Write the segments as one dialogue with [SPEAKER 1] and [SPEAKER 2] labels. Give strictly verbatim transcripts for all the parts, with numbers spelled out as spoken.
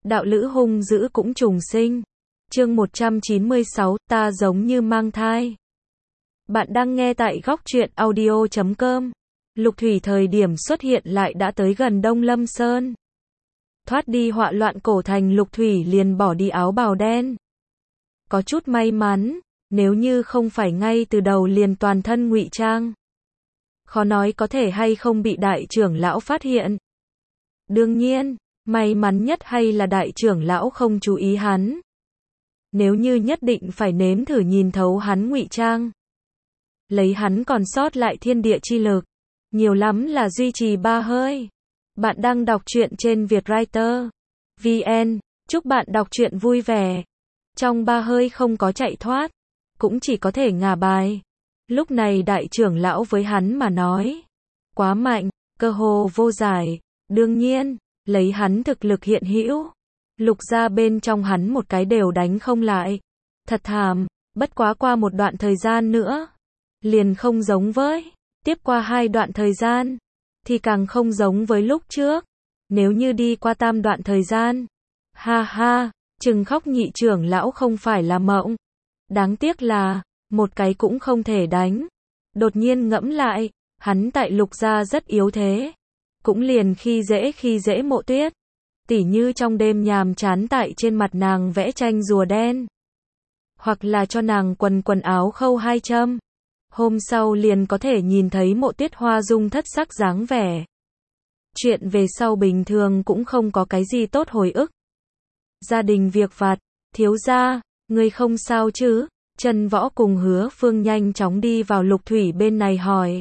[SPEAKER 1] đạo lữ hung dữ cũng trùng sinh. Chương một trăm chín mươi sáu, ta giống như mang thai. Bạn đang nghe tại góc truyện audio chấm com. Lục Thủy thời điểm xuất hiện lại đã tới gần Đông Lâm Sơn. Thoát đi họa loạn cổ thành, Lục Thủy liền bỏ đi áo bào đen. Có chút may mắn, nếu như không phải ngay từ đầu liền toàn thân ngụy trang, khó nói có thể hay không bị đại trưởng lão phát hiện. Đương nhiên, may mắn nhất hay là đại trưởng lão không chú ý hắn. Nếu như nhất định phải nếm thử nhìn thấu hắn ngụy trang, lấy hắn còn sót lại thiên địa chi lực, nhiều lắm là duy trì ba hơi. Bạn đang đọc truyện trên Vietwriter chấm vn, chúc bạn đọc truyện vui vẻ. Trong ba hơi không có chạy thoát, cũng chỉ có thể ngả bài. Lúc này đại trưởng lão với hắn mà nói, quá mạnh, cơ hồ vô giải. Đương nhiên, lấy hắn thực lực hiện hữu, Lục gia bên trong hắn một cái đều đánh không lại. Thật thảm, bất quá qua một đoạn thời gian nữa, liền không giống với, tiếp qua hai đoạn thời gian, thì càng không giống với lúc trước. Nếu như đi qua tam đoạn thời gian, ha ha, chừng khóc nhị trưởng lão không phải là mộng. Đáng tiếc là, một cái cũng không thể đánh. Đột nhiên ngẫm lại, hắn tại Lục gia rất yếu thế. Cũng liền khi dễ khi dễ Mộ Tuyết. Tỉ như trong đêm nhàm chán tại trên mặt nàng vẽ tranh rùa đen. Hoặc là cho nàng quần quần áo khâu hai châm. Hôm sau liền có thể nhìn thấy Mộ Tuyết hoa dung thất sắc dáng vẻ. Chuyện về sau bình thường cũng không có cái gì tốt hồi ức. Gia đình việc vặt, thiếu gia, ngươi không sao chứ? Trần Võ cùng Hứa Phương nhanh chóng đi vào Lục Thủy bên này hỏi.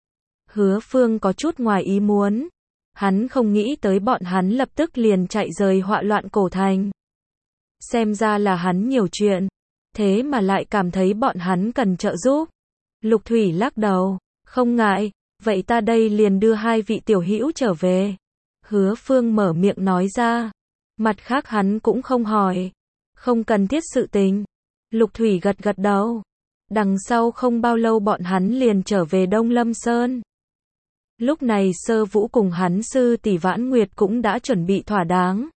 [SPEAKER 1] Hứa Phương có chút ngoài ý muốn. Hắn không nghĩ tới bọn hắn lập tức liền chạy rời họa loạn cổ thành. Xem ra là hắn nhiều chuyện, thế mà lại cảm thấy bọn hắn cần trợ giúp. Lục Thủy lắc đầu, không ngại, vậy ta đây liền đưa hai vị tiểu hữu trở về. Hứa Phương mở miệng nói ra. Mặt khác hắn cũng không hỏi, không cần thiết sự tình. Lục Thủy gật gật đầu. Đằng sau không bao lâu bọn hắn liền trở về Đông Lâm Sơn. Lúc này Sơ Vũ cùng hắn sư tỷ Vãn Nguyệt cũng đã chuẩn bị thỏa đáng.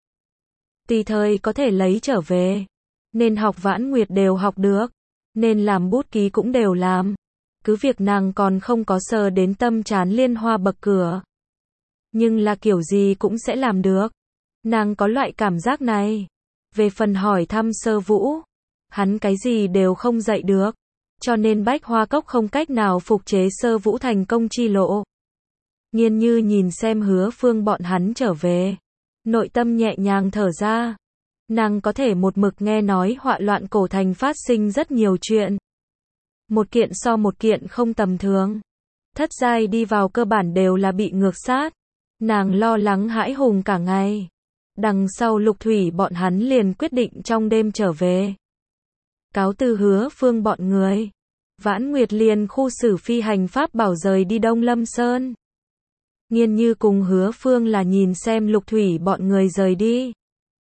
[SPEAKER 1] Tùy thời có thể lấy trở về. Nên học Vãn Nguyệt đều học được. Nên làm bút ký cũng đều làm. Cứ việc nàng còn không có sờ đến tâm trán liên hoa bậc cửa. Nhưng là kiểu gì cũng sẽ làm được. Nàng có loại cảm giác này. Về phần hỏi thăm Sơ Vũ, hắn cái gì đều không dạy được. Cho nên Bách Hoa Cốc không cách nào phục chế Sơ Vũ thành công chi lộ. Nghiên Như nhìn xem Hứa Phương bọn hắn trở về, nội tâm nhẹ nhàng thở ra. Nàng có thể một mực nghe nói họa loạn cổ thành phát sinh rất nhiều chuyện. Một kiện so một kiện không tầm thường. Thất giai đi vào cơ bản đều là bị ngược sát. Nàng lo lắng hãi hùng cả ngày. Đằng sau Lục Thủy bọn hắn liền quyết định trong đêm trở về. Cáo từ Hứa Phương bọn người. Vãn Nguyệt liền khu xử phi hành pháp bảo rời đi Đông Lâm Sơn. Nghiên Như cùng Hứa Phương là nhìn xem Lục Thủy bọn người rời đi.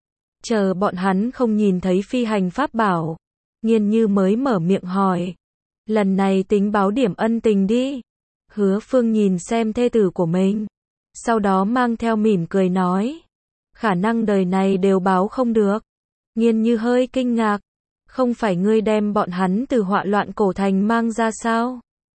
[SPEAKER 1] Chờ bọn hắn không nhìn thấy phi hành pháp bảo, Nghiên Như mới mở miệng hỏi. Lần này tính báo điểm ân tình đi. Hứa Phương nhìn xem thê tử của mình, sau đó mang theo mỉm cười nói. Khả năng đời này đều báo không được. Nghiên Như hơi kinh ngạc. Không phải ngươi đem bọn hắn từ họa loạn cổ thành mang ra sao?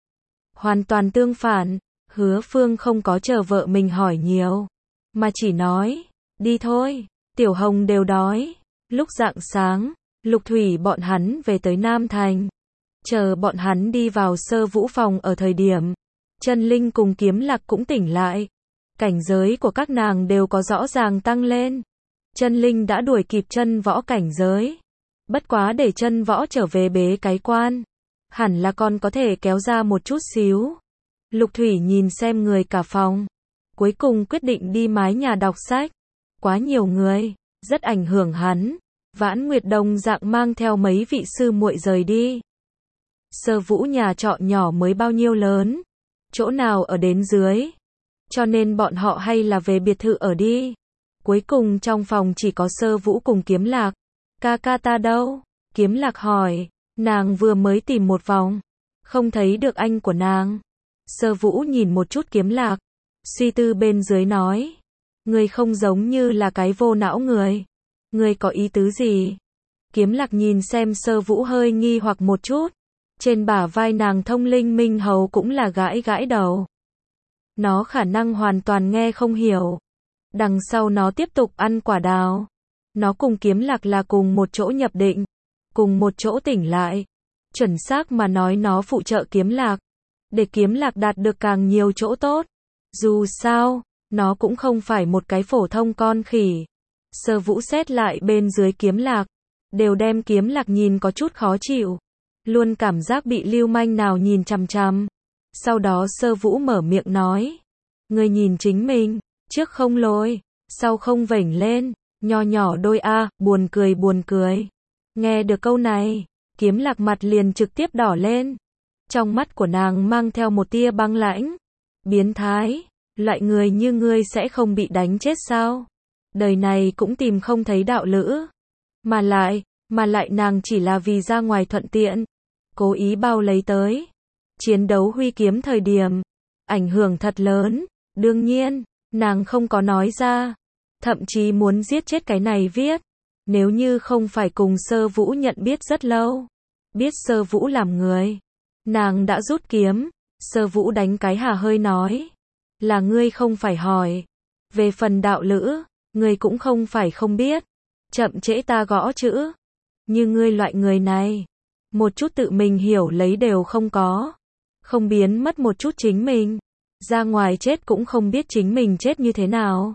[SPEAKER 1] Hoàn toàn tương phản. Hứa Phương không có chờ vợ mình hỏi nhiều, mà chỉ nói, đi thôi, Tiểu Hồng đều đói. Lúc rạng sáng, Lục Thủy bọn hắn về tới Nam Thành. Chờ bọn hắn đi vào Sơ Vũ phòng ở thời điểm, Chân Linh cùng Kiếm Lạc cũng tỉnh lại. Cảnh giới của các nàng đều có rõ ràng tăng lên. Chân Linh đã đuổi kịp Chân Võ cảnh giới. Bất quá để Chân Võ trở về bế cái quan, hẳn là còn có thể kéo ra một chút xíu. Lục Thủy nhìn xem người cả phòng, cuối cùng quyết định đi mái nhà đọc sách. Quá nhiều người, rất ảnh hưởng hắn. Vãn Nguyệt đồng dạng mang theo mấy vị sư muội rời đi. Sơ Vũ nhà trọ nhỏ mới bao nhiêu lớn, chỗ nào ở đến dưới. Cho nên bọn họ hay là về biệt thự ở đi. Cuối cùng trong phòng chỉ có Sơ Vũ cùng Kiếm Lạc. Ca ca ta đâu? Kiếm Lạc hỏi. Nàng vừa mới tìm một vòng, không thấy được anh của nàng. Sơ Vũ nhìn một chút Kiếm Lạc, suy tư bên dưới nói. Người không giống như là cái vô não người. Ngươi có ý tứ gì? Kiếm Lạc nhìn xem Sơ Vũ hơi nghi hoặc một chút. Trên bả vai nàng thông linh minh hầu cũng là gãi gãi đầu. Nó khả năng hoàn toàn nghe không hiểu. Đằng sau nó tiếp tục ăn quả đào. Nó cùng Kiếm Lạc là cùng một chỗ nhập định, cùng một chỗ tỉnh lại. Chuẩn xác mà nói nó phụ trợ Kiếm Lạc, để Kiếm Lạc đạt được càng nhiều chỗ tốt. Dù sao, nó cũng không phải một cái phổ thông con khỉ. Sơ Vũ xét lại bên dưới Kiếm Lạc, đều đem Kiếm Lạc nhìn có chút khó chịu. Luôn cảm giác bị lưu manh nào nhìn chằm chằm. Sau đó Sơ Vũ mở miệng nói. Ngươi nhìn chính mình, trước không lồi, sau không vểnh lên, nho nhỏ đôi a, buồn cười buồn cười. Nghe được câu này, Kiếm Lạc mặt liền trực tiếp đỏ lên. Trong mắt của nàng mang theo một tia băng lãnh. Biến thái, loại người như ngươi sẽ không bị đánh chết sao? Đời này cũng tìm không thấy đạo lữ. Mà lại, mà lại nàng chỉ là vì ra ngoài thuận tiện, cố ý bao lấy tới. Chiến đấu huy kiếm thời điểm, ảnh hưởng thật lớn. Đương nhiên, nàng không có nói ra. Thậm chí muốn giết chết cái này viết. Nếu như không phải cùng Sơ Vũ nhận biết rất lâu, biết Sơ Vũ làm người, nàng đã rút kiếm. Sơ Vũ đánh cái hà hơi nói. Là ngươi không phải hỏi. Về phần đạo lữ, ngươi cũng không phải không biết. Chậm trễ ta gõ chữ. Như ngươi loại người này, một chút tự mình hiểu lấy đều không có. Không biến mất một chút chính mình. Ra ngoài chết cũng không biết chính mình chết như thế nào.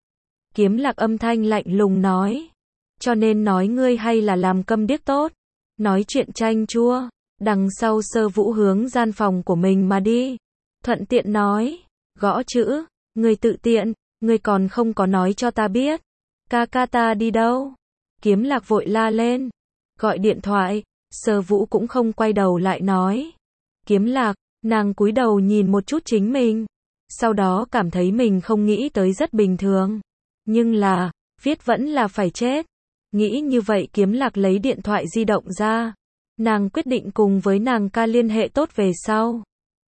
[SPEAKER 1] Kiếm Lạc âm thanh lạnh lùng nói. Cho nên nói ngươi hay là làm câm điếc tốt. Nói chuyện chanh chua. Đằng sau Sơ Vũ hướng gian phòng của mình mà đi. Thuận tiện nói. Gõ chữ. Ngươi tự tiện. Ngươi còn không có nói cho ta biết. Ca ca ta đi đâu? Kiếm Lạc vội la lên. Gọi điện thoại. Sơ Vũ cũng không quay đầu lại nói. Kiếm Lạc. Nàng cúi đầu nhìn một chút chính mình. Sau đó cảm thấy mình không nghĩ tới rất bình thường. Nhưng là, viết vẫn là phải chết. Nghĩ như vậy Kiếm Lạc lấy điện thoại di động ra. Nàng quyết định cùng với nàng ca liên hệ tốt về sau.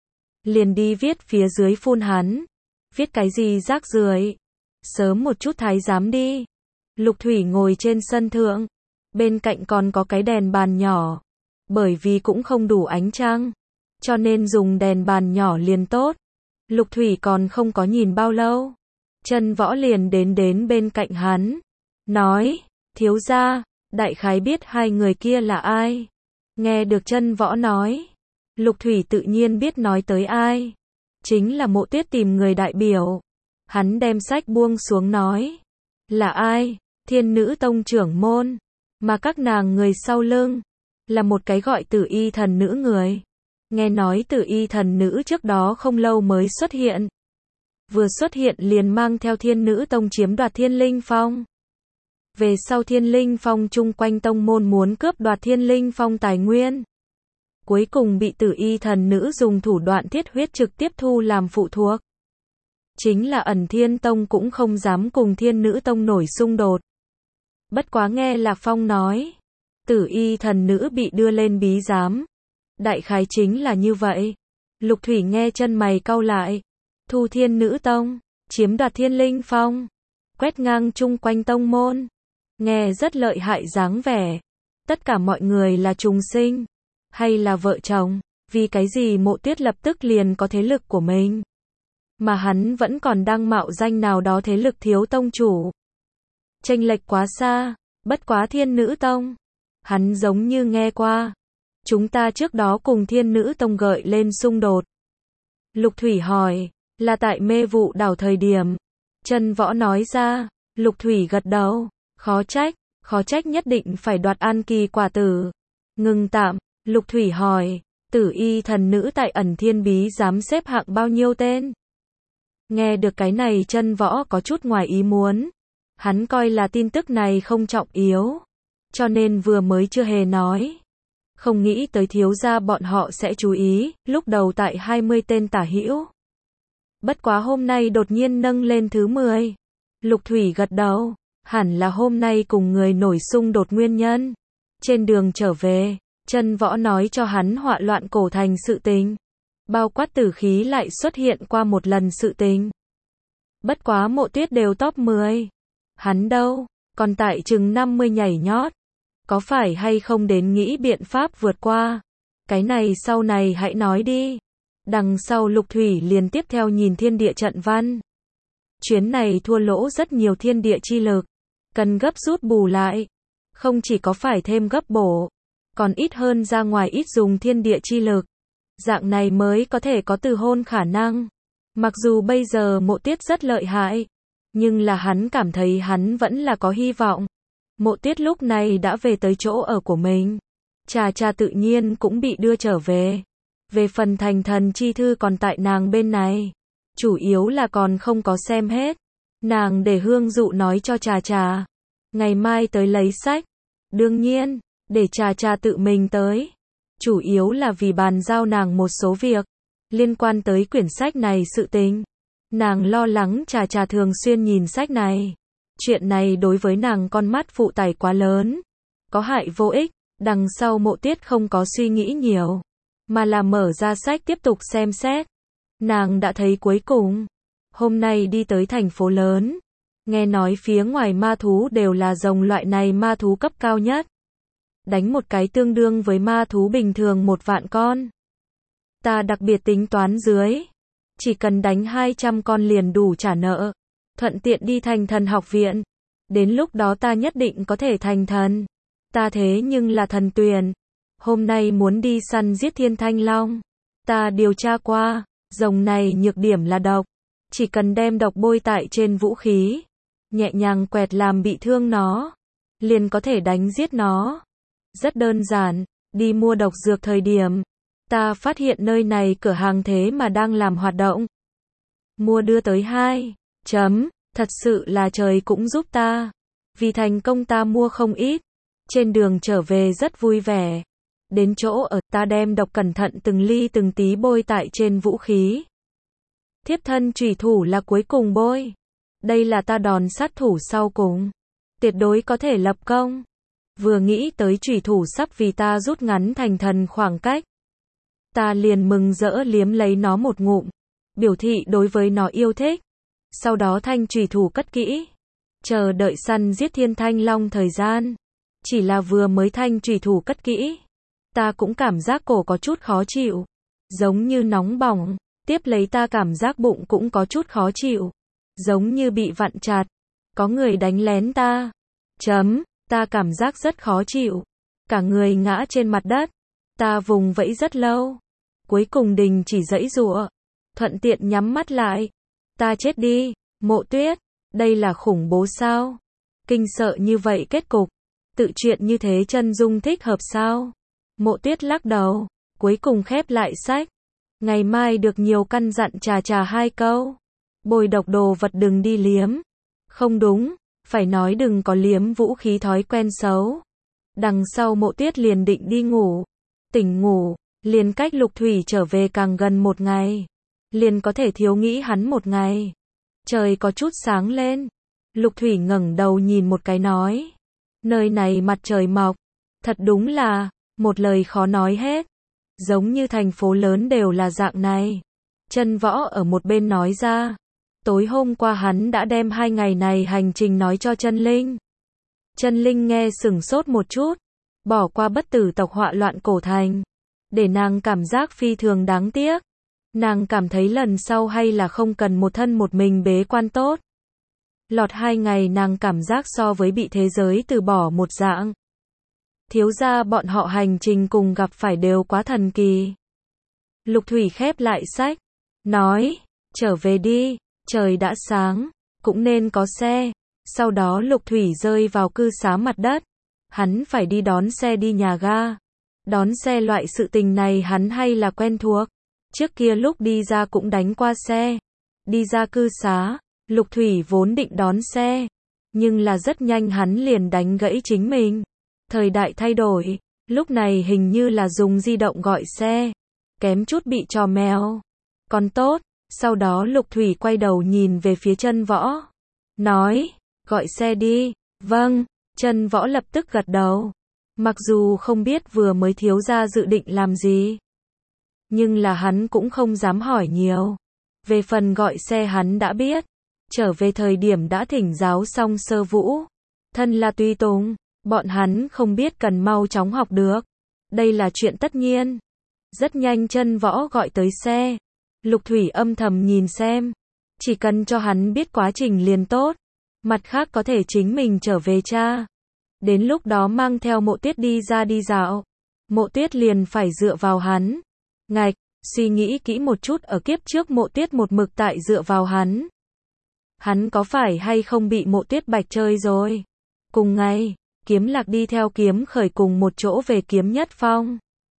[SPEAKER 1] Liền đi viết phía dưới phun hắn. Viết cái gì rác rưởi. Sớm một chút thái giám đi. Lục Thủy ngồi trên sân thượng. Bên cạnh còn có cái đèn bàn nhỏ. Bởi vì cũng không đủ ánh trăng, cho nên dùng đèn bàn nhỏ liền tốt. Lục Thủy còn không có nhìn bao lâu. Chân Võ liền đến đến bên cạnh hắn. Nói, thiếu gia, đại khái biết hai người kia là ai. Nghe được Chân Võ nói. Lục Thủy tự nhiên biết nói tới ai. Chính là Mộ Tuyết tìm người đại biểu. Hắn đem sách buông xuống nói. Là ai? Thiên Nữ Tông trưởng môn. Mà các nàng người sau lưng. Là một cái gọi Tử Y thần nữ người. Nghe nói Tử Y thần nữ trước đó không lâu mới xuất hiện. Vừa xuất hiện liền mang theo Thiên Nữ Tông chiếm đoạt Thiên Linh Phong. Về sau Thiên Linh Phong chung quanh tông môn muốn cướp đoạt Thiên Linh Phong tài nguyên. Cuối cùng bị Tử Y thần nữ dùng thủ đoạn thiết huyết trực tiếp thu làm phụ thuộc. Chính là Ẩn Thiên Tông cũng không dám cùng Thiên Nữ Tông nổi xung đột. Bất quá nghe Lạc Phong nói, Tử Y thần nữ bị đưa lên bí giám. Đại khái chính là như vậy. Lục Thủy nghe chân mày cau lại. Thu Thiên Nữ Tông, chiếm đoạt Thiên Linh Phong, quét ngang chung quanh tông môn. Nghe rất lợi hại dáng vẻ. Tất cả mọi người là trùng sinh, hay là vợ chồng, vì cái gì Mộ Tuyết lập tức liền có thế lực của mình. Mà hắn vẫn còn đang mạo danh nào đó thế lực thiếu tông chủ. Chênh lệch quá xa, bất quá Thiên Nữ Tông. Hắn giống như nghe qua. Chúng ta trước đó cùng Thiên Nữ Tông gợi lên xung đột. Lục Thủy hỏi, là tại Mê Vụ đảo thời điểm. Chân Võ nói ra, Lục Thủy gật đầu, khó trách, khó trách nhất định phải đoạt An Kỳ quả tử. Ngừng tạm, Lục Thủy hỏi, Tử Y thần nữ tại Ẩn Thiên bí giám xếp hạng bao nhiêu tên? Nghe được cái này Chân Võ có chút ngoài ý muốn. Hắn coi là tin tức này không trọng yếu, cho nên vừa mới chưa hề nói. Không nghĩ tới thiếu gia bọn họ sẽ chú ý, lúc đầu tại hai mươi tên tả hữu. Bất quá hôm nay đột nhiên nâng lên thứ mười. Lục Thủy gật đầu, hẳn là hôm nay cùng người nổi xung đột nguyên nhân. Trên đường trở về, Chân Võ nói cho hắn họa loạn cổ thành sự tình. Bao quát tử khí lại xuất hiện qua một lần sự tình. Bất quá Mộ Tuyết đều top mười. Hắn đâu, còn tại chừng năm mươi nhảy nhót. Có phải hay không đến nghĩ biện pháp vượt qua? Cái này sau này hãy nói đi. Đằng sau Lục Thủy liền tiếp theo nhìn thiên địa trận văn. Chuyến này thua lỗ rất nhiều thiên địa chi lực. Cần gấp rút bù lại. Không chỉ có phải thêm gấp bổ, còn ít hơn ra ngoài ít dùng thiên địa chi lực. Dạng này mới có thể có từ hôn khả năng. Mặc dù bây giờ Mộ Tiết rất lợi hại, nhưng là hắn cảm thấy hắn vẫn là có hy vọng. Mộ Tiết lúc này đã về tới chỗ ở của mình. Trà Trà tự nhiên cũng bị đưa trở về. Về phần thành thần chi thư còn tại nàng bên này. Chủ yếu là còn không có xem hết. Nàng để Hương Dụ nói cho Trà Trà. Ngày mai tới lấy sách. Đương nhiên, để Trà Trà tự mình tới. Chủ yếu là vì bàn giao nàng một số việc. Liên quan tới quyển sách này sự tình. Nàng lo lắng Trà Trà thường xuyên nhìn sách này. Chuyện này đối với nàng con mắt phụ tải quá lớn. Có hại vô ích. Đằng sau Mộ Tiết không có suy nghĩ nhiều. Mà là mở ra sách tiếp tục xem xét. Nàng đã thấy cuối cùng. Hôm nay đi tới thành phố lớn. Nghe nói phía ngoài ma thú đều là rồng loại này ma thú cấp cao nhất. Đánh một cái tương đương với ma thú bình thường một vạn con. Ta đặc biệt tính toán dưới. Chỉ cần đánh hai trăm con liền đủ trả nợ. Thuận tiện đi thành thần học viện. Đến lúc đó ta nhất định có thể thành thần. Ta thế nhưng là thần tuyền. Hôm nay muốn đi săn giết thiên thanh long. Ta điều tra qua. Rồng này nhược điểm là độc. Chỉ cần đem độc bôi tại trên vũ khí. Nhẹ nhàng quẹt làm bị thương nó. Liền có thể đánh giết nó. Rất đơn giản. Đi mua độc dược thời điểm. Ta phát hiện nơi này cửa hàng thế mà đang làm hoạt động. Mua đưa tới hai. Chấm. Thật sự là trời cũng giúp ta. Vì thành công ta mua không ít. Trên đường trở về rất vui vẻ. Đến chỗ ở ta đem độc cẩn thận từng ly từng tí bôi tại trên vũ khí. Thiếp thân chủy thủ là cuối cùng bôi. Đây là ta đòn sát thủ sau cùng. Tuyệt đối có thể lập công. Vừa nghĩ tới chủy thủ sắp vì ta rút ngắn thành thần khoảng cách. Ta liền mừng rỡ liếm lấy nó một ngụm. Biểu thị đối với nó yêu thích. Sau đó thanh chủy thủ cất kỹ. Chờ đợi săn giết thiên thanh long thời gian. Chỉ là vừa mới thanh chủy thủ cất kỹ. Ta cũng cảm giác cổ có chút khó chịu. Giống như nóng bỏng. Tiếp lấy ta cảm giác bụng cũng có chút khó chịu. Giống như bị vặn chặt. Có người đánh lén ta. Chấm. Ta cảm giác rất khó chịu. Cả người ngã trên mặt đất. Ta vùng vẫy rất lâu. Cuối cùng đình chỉ giãy giụa. Thuận tiện nhắm mắt lại. Ta chết đi. Mộ Tuyết. Đây là khủng bố sao? Kinh sợ như vậy kết cục. Tự chuyện như thế chân dung thích hợp sao? Mộ Tuyết lắc đầu. Cuối cùng khép lại sách. Ngày mai được nhiều căn dặn Trà Trà hai câu. Bôi độc đồ vật đừng đi liếm. Không đúng. Phải nói đừng có liếm vũ khí thói quen xấu. Đằng sau Mộ Tuyết liền định đi ngủ. Tỉnh ngủ. Liền cách Lục Thủy trở về càng gần một ngày. Liền có thể thiếu nghĩ hắn một ngày. Trời có chút sáng lên. Lục Thủy ngẩng đầu nhìn một cái nói. Nơi này mặt trời mọc. Thật đúng là, một lời khó nói hết. Giống như thành phố lớn đều là dạng này. Chân Võ ở một bên nói ra. Tối hôm qua hắn đã đem hai ngày này hành trình nói cho Chân Linh. Chân Linh nghe sửng sốt một chút. Bỏ qua bất tử tộc họa loạn cổ thành. Để nàng cảm giác phi thường đáng tiếc. Nàng cảm thấy lần sau hay là không cần một thân một mình bế quan tốt. Lọt hai ngày nàng cảm giác so với bị thế giới từ bỏ một dạng. Thiếu gia bọn họ hành trình cùng gặp phải đều quá thần kỳ. Lục Thủy khép lại sách. Nói, trở về đi, trời đã sáng, cũng nên có xe. Sau đó Lục Thủy rơi vào cư xá mặt đất. Hắn phải đi đón xe đi nhà ga. Đón xe loại sự tình này hắn hay là quen thuộc. Trước kia lúc đi ra cũng đánh qua xe. Đi ra cư xá, Lục Thủy vốn định đón xe. Nhưng là rất nhanh hắn liền đánh gãy chính mình. Thời đại thay đổi, lúc này hình như là dùng di động gọi xe. Kém chút bị trò mèo. Còn tốt, sau đó Lục Thủy quay đầu nhìn về phía Chân Võ. Nói, gọi xe đi. Vâng, Chân Võ lập tức gật đầu. Mặc dù không biết vừa mới thiếu gia dự định làm gì. Nhưng là hắn cũng không dám hỏi nhiều. Về phần gọi xe hắn đã biết. Trở về thời điểm đã thỉnh giáo xong Sơ Vũ. Thân là tùy tùng, bọn hắn không biết cần mau chóng học được. Đây là chuyện tất nhiên. Rất nhanh chân võ gọi tới xe. Lục Thủy âm thầm nhìn xem. Chỉ cần cho hắn biết quá trình liền tốt. Mặt khác có thể chính mình trở về cha. Đến lúc đó mang theo Mộ Tuyết đi ra đi dạo. Mộ Tuyết liền phải dựa vào hắn. Ngạch, suy nghĩ kỹ một chút, ở kiếp trước Mộ Tuyết một mực tại dựa vào hắn. Hắn có phải hay không bị Mộ Tuyết bạch chơi rồi? Cùng ngày, Kiếm Lạc đi theo Kiếm Khởi cùng một chỗ về Kiếm Nhất Phong.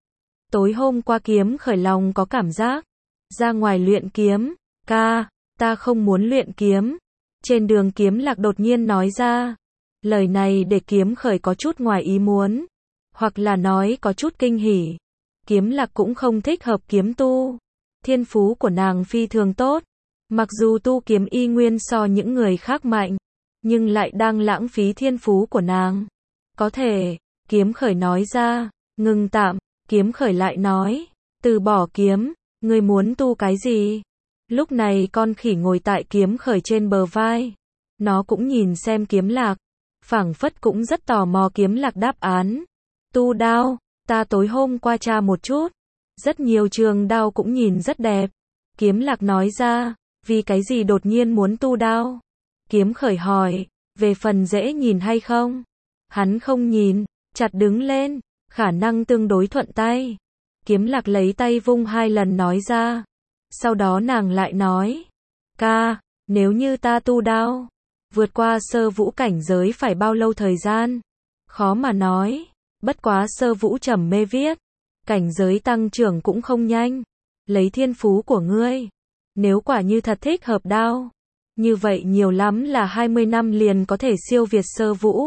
[SPEAKER 1] Tối hôm qua Kiếm Khởi lòng có cảm giác. Ra ngoài luyện kiếm. Ca, ta không muốn luyện kiếm. Trên đường Kiếm Lạc đột nhiên nói ra. Lời này để Kiếm Khởi có chút ngoài ý muốn. Hoặc là nói có chút kinh hỉ. Kiếm Lạc cũng không thích hợp kiếm tu. Thiên phú của nàng phi thường tốt. Mặc dù tu kiếm y nguyên so những người khác mạnh. Nhưng lại đang lãng phí thiên phú của nàng. Có thể, Kiếm Khởi nói ra. Ngừng tạm, Kiếm Khởi lại nói. Từ bỏ kiếm, ngươi muốn tu cái gì? Lúc này con khỉ ngồi tại Kiếm Khởi trên bờ vai. Nó cũng nhìn xem Kiếm Lạc. Phảng phất cũng rất tò mò Kiếm Lạc đáp án. Tu đao, ta tối hôm qua tra một chút. Rất nhiều trường đao cũng nhìn rất đẹp. Kiếm Lạc nói ra, vì cái gì đột nhiên muốn tu đao? Kiếm Khởi hỏi, về phần dễ nhìn hay không? Hắn không nhìn, chặt đứng lên, khả năng tương đối thuận tay. Kiếm Lạc lấy tay vung hai lần nói ra. Sau đó nàng lại nói, ca, nếu như ta tu đao, vượt qua sơ vũ cảnh giới phải bao lâu thời gian? Khó mà nói, bất quá sơ vũ trầm mê viết, cảnh giới tăng trưởng cũng không nhanh. Lấy thiên phú của ngươi, nếu quả như thật thích hợp đao, như vậy nhiều lắm là hai mươi năm liền có thể siêu việt sơ vũ.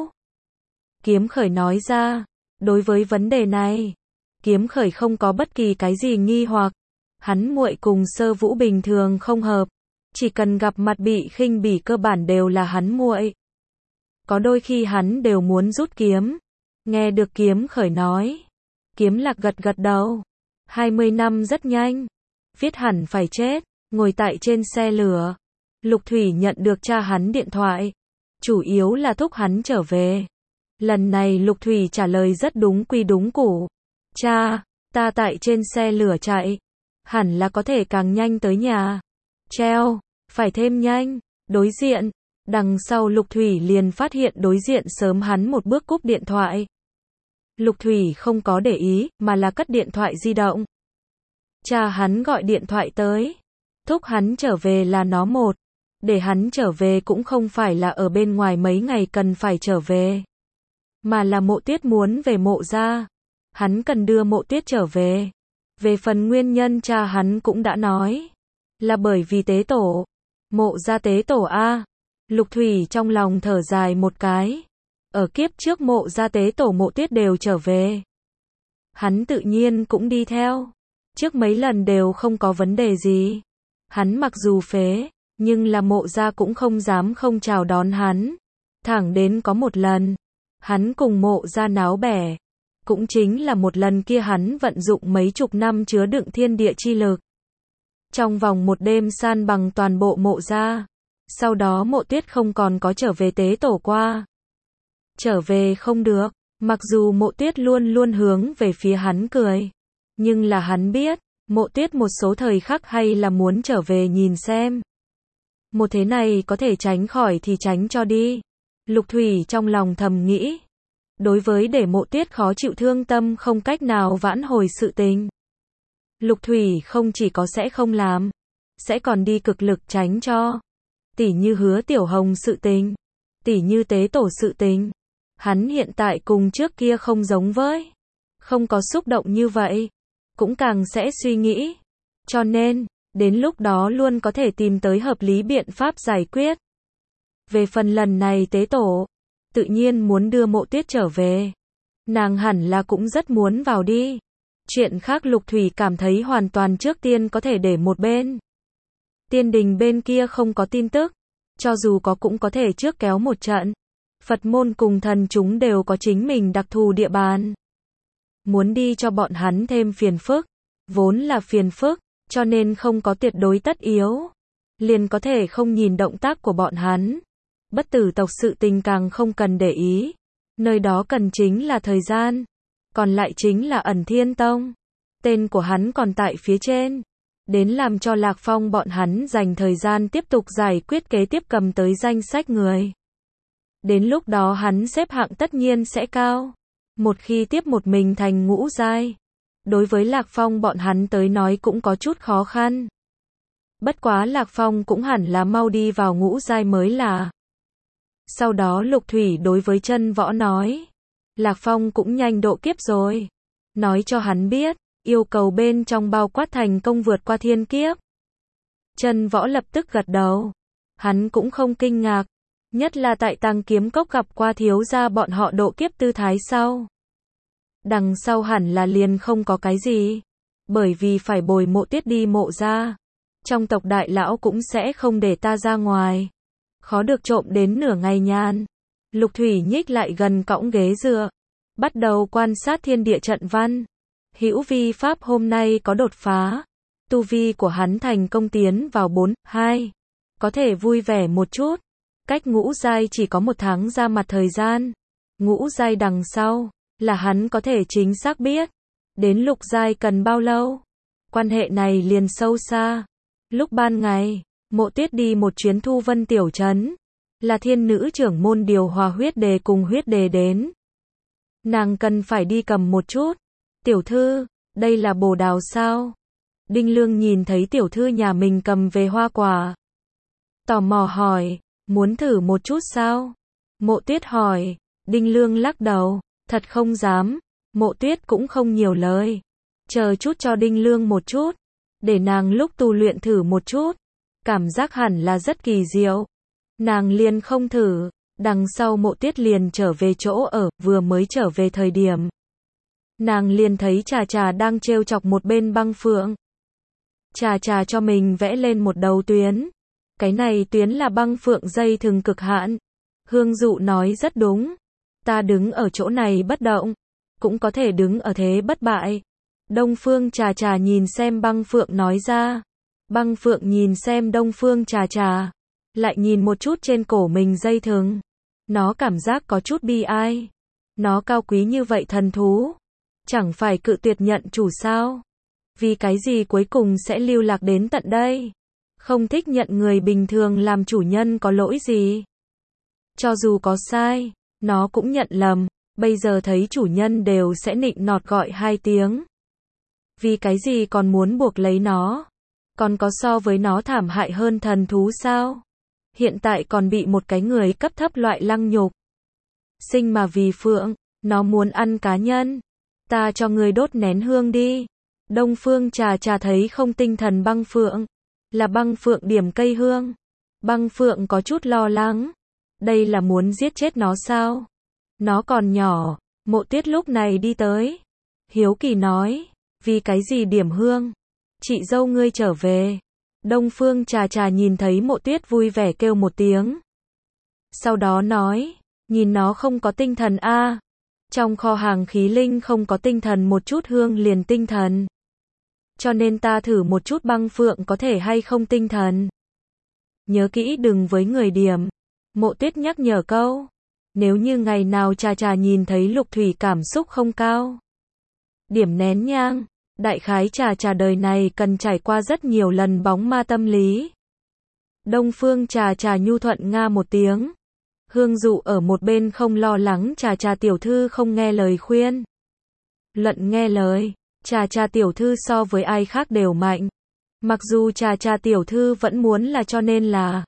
[SPEAKER 1] Kiếm Khởi nói ra, đối với vấn đề này, Kiếm Khởi không có bất kỳ cái gì nghi hoặc. Hắn muội cùng sơ vũ bình thường không hợp, chỉ cần gặp mặt bị khinh bỉ cơ bản đều là hắn muội. Có đôi khi hắn đều muốn rút kiếm. Nghe được Kiếm Khởi nói, Kiếm Lạc gật gật đầu. hai mươi năm rất nhanh, viết hẳn phải chết. Ngồi tại trên xe lửa, Lục Thủy nhận được cha hắn điện thoại, chủ yếu là thúc hắn trở về. Lần này Lục Thủy trả lời rất đúng quy đúng củ. Cha, ta tại trên xe lửa chạy, hẳn là có thể càng nhanh tới nhà. Treo, phải thêm nhanh. Đối diện, đằng sau Lục Thủy liền phát hiện đối diện sớm hắn một bước cúp điện thoại. Lục Thủy không có để ý, mà là cất điện thoại di động. Cha hắn gọi điện thoại tới. Thúc hắn trở về là nó một. Để hắn trở về cũng không phải là ở bên ngoài mấy ngày cần phải trở về. Mà là Mộ Tuyết muốn về Mộ gia. Hắn cần đưa Mộ Tuyết trở về. Về phần nguyên nhân cha hắn cũng đã nói. Là bởi vì tế tổ. Mộ gia tế tổ A. Lục Thủy trong lòng thở dài một cái. Ở kiếp trước Mộ gia tế tổ Mộ Tuyết đều trở về. Hắn tự nhiên cũng đi theo. Trước mấy lần đều không có vấn đề gì. Hắn mặc dù phế, nhưng là Mộ gia cũng không dám không chào đón hắn. Thẳng đến có một lần, hắn cùng Mộ gia náo bẻ. Cũng chính là một lần kia hắn vận dụng mấy chục năm chứa đựng thiên địa chi lực. Trong vòng một đêm san bằng toàn bộ Mộ gia. Sau đó Mộ Tuyết không còn có trở về tế tổ qua. Trở về không được, mặc dù Mộ Tuyết luôn luôn hướng về phía hắn cười. Nhưng là hắn biết, Mộ Tuyết một số thời khắc hay là muốn trở về nhìn xem. Một thế này có thể tránh khỏi thì tránh cho đi. Lục Thủy trong lòng thầm nghĩ. Đối với để Mộ Tuyết khó chịu thương tâm không cách nào vãn hồi sự tình. Lục Thủy không chỉ có sẽ không làm, sẽ còn đi cực lực tránh cho. Tỉ như Hứa Tiểu Hồng sự tình, tỉ như tế tổ sự tình. Hắn hiện tại cùng trước kia không giống với. Không có xúc động như vậy. Cũng càng sẽ suy nghĩ. Cho nên, đến lúc đó luôn có thể tìm tới hợp lý biện pháp giải quyết. Về phần lần này tế tổ, tự nhiên muốn đưa Mộ Tuyết trở về. Nàng hẳn là cũng rất muốn vào đi. Chuyện khác Lục Thủy cảm thấy hoàn toàn trước tiên có thể để một bên. Tiên đình bên kia không có tin tức. Cho dù có cũng có thể trước kéo một trận. Phật môn cùng thần chúng đều có chính mình đặc thù địa bàn. Muốn đi cho bọn hắn thêm phiền phức. Vốn là phiền phức, cho nên không có tuyệt đối tất yếu. Liền có thể không nhìn động tác của bọn hắn. Bất tử tộc sự tình càng không cần để ý. Nơi đó cần chính là thời gian. Còn lại chính là Ẩn Thiên Tông. Tên của hắn còn tại phía trên. Đến làm cho Lạc Phong bọn hắn dành thời gian tiếp tục giải quyết kế tiếp cầm tới danh sách người. Đến lúc đó hắn xếp hạng tất nhiên sẽ cao. Một khi tiếp một mình thành ngũ giai. Đối với Lạc Phong bọn hắn tới nói cũng có chút khó khăn. Bất quá Lạc Phong cũng hẳn là mau đi vào ngũ giai mới là. Sau đó Lục Thủy đối với Chân Võ nói. Lạc Phong cũng nhanh độ kiếp rồi. Nói cho hắn biết, yêu cầu bên trong bao quát thành công vượt qua thiên kiếp. Chân Võ lập tức gật đầu. Hắn cũng không kinh ngạc. Nhất là tại Tăng Kiếm Cốc gặp qua thiếu gia bọn họ độ kiếp tư thái sau. Đằng sau hẳn là liền không có cái gì. Bởi vì phải bồi Mộ Tiết đi mộ ra. Trong tộc đại lão cũng sẽ không để ta ra ngoài. Khó được trộm đến nửa ngày nhàn. Lục Thủy nhích lại gần cõng ghế dựa. Bắt đầu quan sát thiên địa trận văn. Hữu vi pháp hôm nay có đột phá. Tu vi của hắn thành công tiến vào bốn, hai. Có thể vui vẻ một chút. Cách ngũ giai chỉ có một tháng ra mặt thời gian. Ngũ giai đằng sau, là hắn có thể chính xác biết. Đến lục giai cần bao lâu? Quan hệ này liền sâu xa. Lúc ban ngày, Mộ Tuyết đi một chuyến Thu Vân tiểu trấn. Là thiên nữ trưởng môn điều hòa huyết đề cùng huyết đề đến. Nàng cần phải đi cầm một chút. Tiểu thư, đây là bồ đào sao? Đinh Lương nhìn thấy tiểu thư nhà mình cầm về hoa quả. Tò mò hỏi, muốn thử một chút sao? Mộ Tuyết hỏi, Đinh Lương lắc đầu, thật không dám. Mộ Tuyết cũng không nhiều lời. Chờ chút cho Đinh Lương một chút. Để nàng lúc tu luyện thử một chút. Cảm giác hẳn là rất kỳ diệu. Nàng liền không thử. Đằng sau Mộ Tuyết liền trở về chỗ ở, vừa mới trở về thời điểm. Nàng liền thấy Trà Trà đang trêu chọc một bên Băng Phượng. Trà Trà cho mình vẽ lên một đầu tuyến. Cái này tuyến là Băng Phượng dây thừng cực hạn. Hương Dụ nói rất đúng. Ta đứng ở chỗ này bất động. Cũng có thể đứng ở thế bất bại. Đông Phương Trà Trà nhìn xem Băng Phượng nói ra. Băng Phượng nhìn xem Đông Phương Trà Trà. Lại nhìn một chút trên cổ mình dây thừng. Nó cảm giác có chút bi ai. Nó cao quý như vậy thần thú. Chẳng phải cự tuyệt nhận chủ sao? Vì cái gì cuối cùng sẽ lưu lạc đến tận đây? Không thích nhận người bình thường làm chủ nhân có lỗi gì? Cho dù có sai, nó cũng nhận lầm. Bây giờ thấy chủ nhân đều sẽ nịnh nọt gọi hai tiếng. Vì cái gì còn muốn buộc lấy nó? Còn có so với nó thảm hại hơn thần thú sao? Hiện tại còn bị một cái người cấp thấp loại lăng nhục. Sinh mà vì phượng, nó muốn ăn cá nhân. Ta cho người đốt nén hương đi. Đông Phương Trà Trà thấy không tinh thần Băng Phượng. Là Băng Phượng điểm cây hương. Băng Phượng có chút lo lắng. Đây là muốn giết chết nó sao? Nó còn nhỏ. Mộ Tuyết lúc này đi tới. Hiếu kỳ nói. Vì cái gì điểm hương? Chị dâu ngươi trở về. Đông Phương Trà Trà nhìn thấy Mộ Tuyết vui vẻ kêu một tiếng. Sau đó nói. Nhìn nó không có tinh thần a. À. Trong kho hàng khí linh không có tinh thần một chút hương liền tinh thần. Cho nên ta thử một chút Băng Phượng có thể hay không tinh thần. Nhớ kỹ đừng với người điểm. Mộ Tuyết nhắc nhở câu. Nếu như ngày nào Trà Trà nhìn thấy Lục Thủy cảm xúc không cao. Điểm nén nhang. Đại khái Trà Trà đời này cần trải qua rất nhiều lần bóng ma tâm lý. Đông Phương Trà Trà nhu thuận nga một tiếng. Hương Dụ ở một bên không lo lắng Trà Trà tiểu thư không nghe lời khuyên. Luận nghe lời, Trà Trà tiểu thư so với ai khác đều mạnh. Mặc dù Trà Trà tiểu thư vẫn muốn là cho nên là.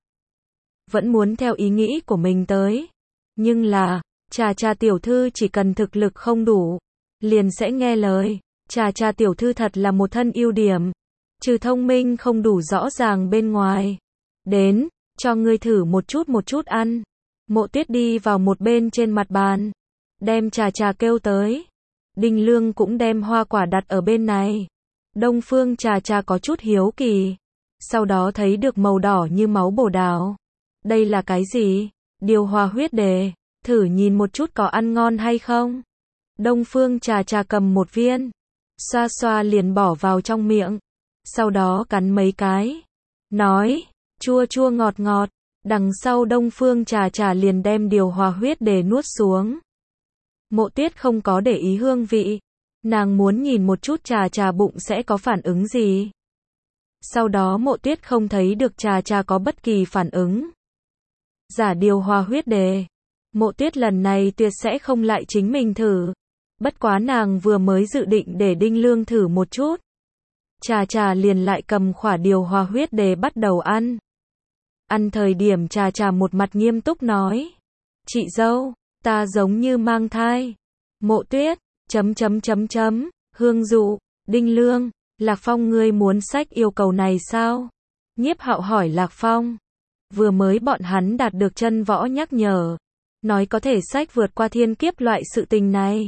[SPEAKER 1] Vẫn muốn theo ý nghĩ của mình tới. Nhưng là, Trà Trà tiểu thư chỉ cần thực lực không đủ. Liền sẽ nghe lời. Trà Trà tiểu thư thật là một thân ưu điểm. Trừ thông minh không đủ rõ ràng bên ngoài. Đến, cho ngươi thử một chút một chút ăn. Mộ Tuyết đi vào một bên trên mặt bàn. Đem Trà Trà kêu tới. Đinh Lương cũng đem hoa quả đặt ở bên này. Đông Phương Trà Trà có chút hiếu kỳ. Sau đó thấy được màu đỏ như máu bồ đào. Đây là cái gì? Điều hòa huyết đề. Thử nhìn một chút có ăn ngon hay không? Đông Phương Trà Trà cầm một viên. Xoa xoa liền bỏ vào trong miệng. Sau đó cắn mấy cái. Nói. Chua chua ngọt ngọt. Đằng sau Đông Phương Trà Trà liền đem điều hòa huyết để nuốt xuống. Mộ Tuyết không có để ý hương vị. Nàng muốn nhìn một chút Trà Trà bụng sẽ có phản ứng gì. Sau đó Mộ Tuyết không thấy được Trà Trà có bất kỳ phản ứng. Giả điều hòa huyết đề. Mộ Tuyết lần này tuyệt sẽ không lại chính mình thử. Bất quá nàng vừa mới dự định để Đinh Lương thử một chút. Trà Trà liền lại cầm khỏa điều hòa huyết đề bắt đầu ăn. Ăn thời điểm Trà Trà một mặt nghiêm túc nói. Chị dâu, ta giống như mang thai. Mộ Tuyết, chấm chấm chấm chấm, Hương Dụ, Đinh Lương, Lạc Phong ngươi muốn xách yêu cầu này sao? Nhiếp Hạo hỏi Lạc Phong. Vừa mới bọn hắn đạt được chân võ nhắc nhở. Nói có thể xách vượt qua thiên kiếp loại sự tình này.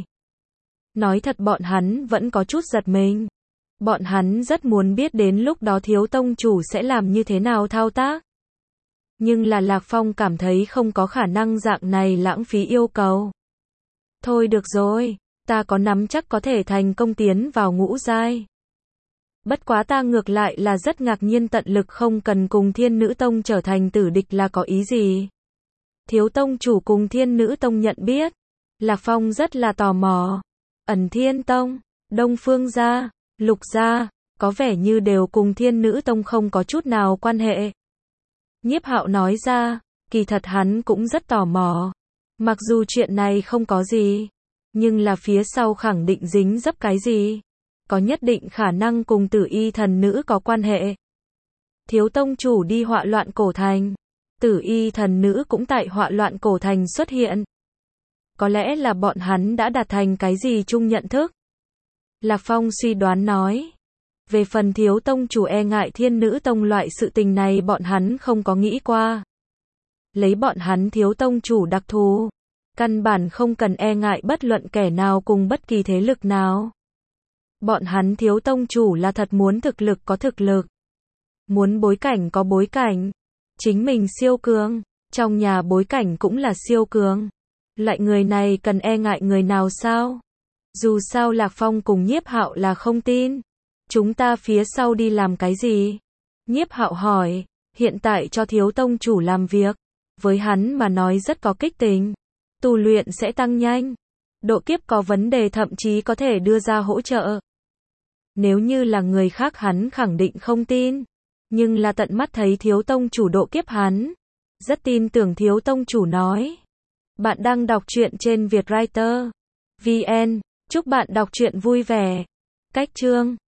[SPEAKER 1] Nói thật bọn hắn vẫn có chút giật mình. Bọn hắn rất muốn biết đến lúc đó thiếu tông chủ sẽ làm như thế nào thao tác. Nhưng là Lạc Phong cảm thấy không có khả năng dạng này lãng phí yêu cầu. Thôi được rồi, ta có nắm chắc có thể thành công tiến vào ngũ giai. Bất quá ta ngược lại là rất ngạc nhiên tận lực không cần cùng Thiên Nữ Tông trở thành tử địch là có ý gì. Thiếu tông chủ cùng Thiên Nữ Tông nhận biết. Lạc Phong rất là tò mò. Ẩn Thiên Tông, Đông Phương gia, Lục gia, có vẻ như đều cùng Thiên Nữ Tông không có chút nào quan hệ. Nhiếp Hạo nói ra, kỳ thật hắn cũng rất tò mò. Mặc dù chuyện này không có gì, nhưng là phía sau khẳng định dính dấp cái gì. Có nhất định khả năng cùng Tử Y thần nữ có quan hệ. Thiếu tông chủ đi Họa Loạn Cổ Thành. Tử Y thần nữ cũng tại Họa Loạn Cổ Thành xuất hiện. Có lẽ là bọn hắn đã đạt thành cái gì chung nhận thức. Lạc Phong suy đoán nói. Về phần thiếu tông chủ e ngại Thiên Nữ Tông loại sự tình này bọn hắn không có nghĩ qua. Lấy bọn hắn thiếu tông chủ đặc thù. Căn bản không cần e ngại bất luận kẻ nào cùng bất kỳ thế lực nào. Bọn hắn thiếu tông chủ là thật muốn thực lực có thực lực. Muốn bối cảnh có bối cảnh. Chính mình siêu cường. Trong nhà bối cảnh cũng là siêu cường. Loại người này cần e ngại người nào sao? Dù sao Lạc Phong cùng Nhiếp Hạo là không tin. Chúng ta phía sau đi làm cái gì? Nhiếp Hạo hỏi. Hiện tại cho thiếu tông chủ làm việc. Với hắn mà nói rất có kích tình. Tu luyện sẽ tăng nhanh. Độ kiếp có vấn đề thậm chí có thể đưa ra hỗ trợ. Nếu như là người khác hắn khẳng định không tin. Nhưng là tận mắt thấy thiếu tông chủ độ kiếp hắn. Rất tin tưởng thiếu tông chủ nói. Bạn đang đọc truyện trên Vietwriter. vê en. Chúc bạn đọc truyện vui vẻ. Cách chương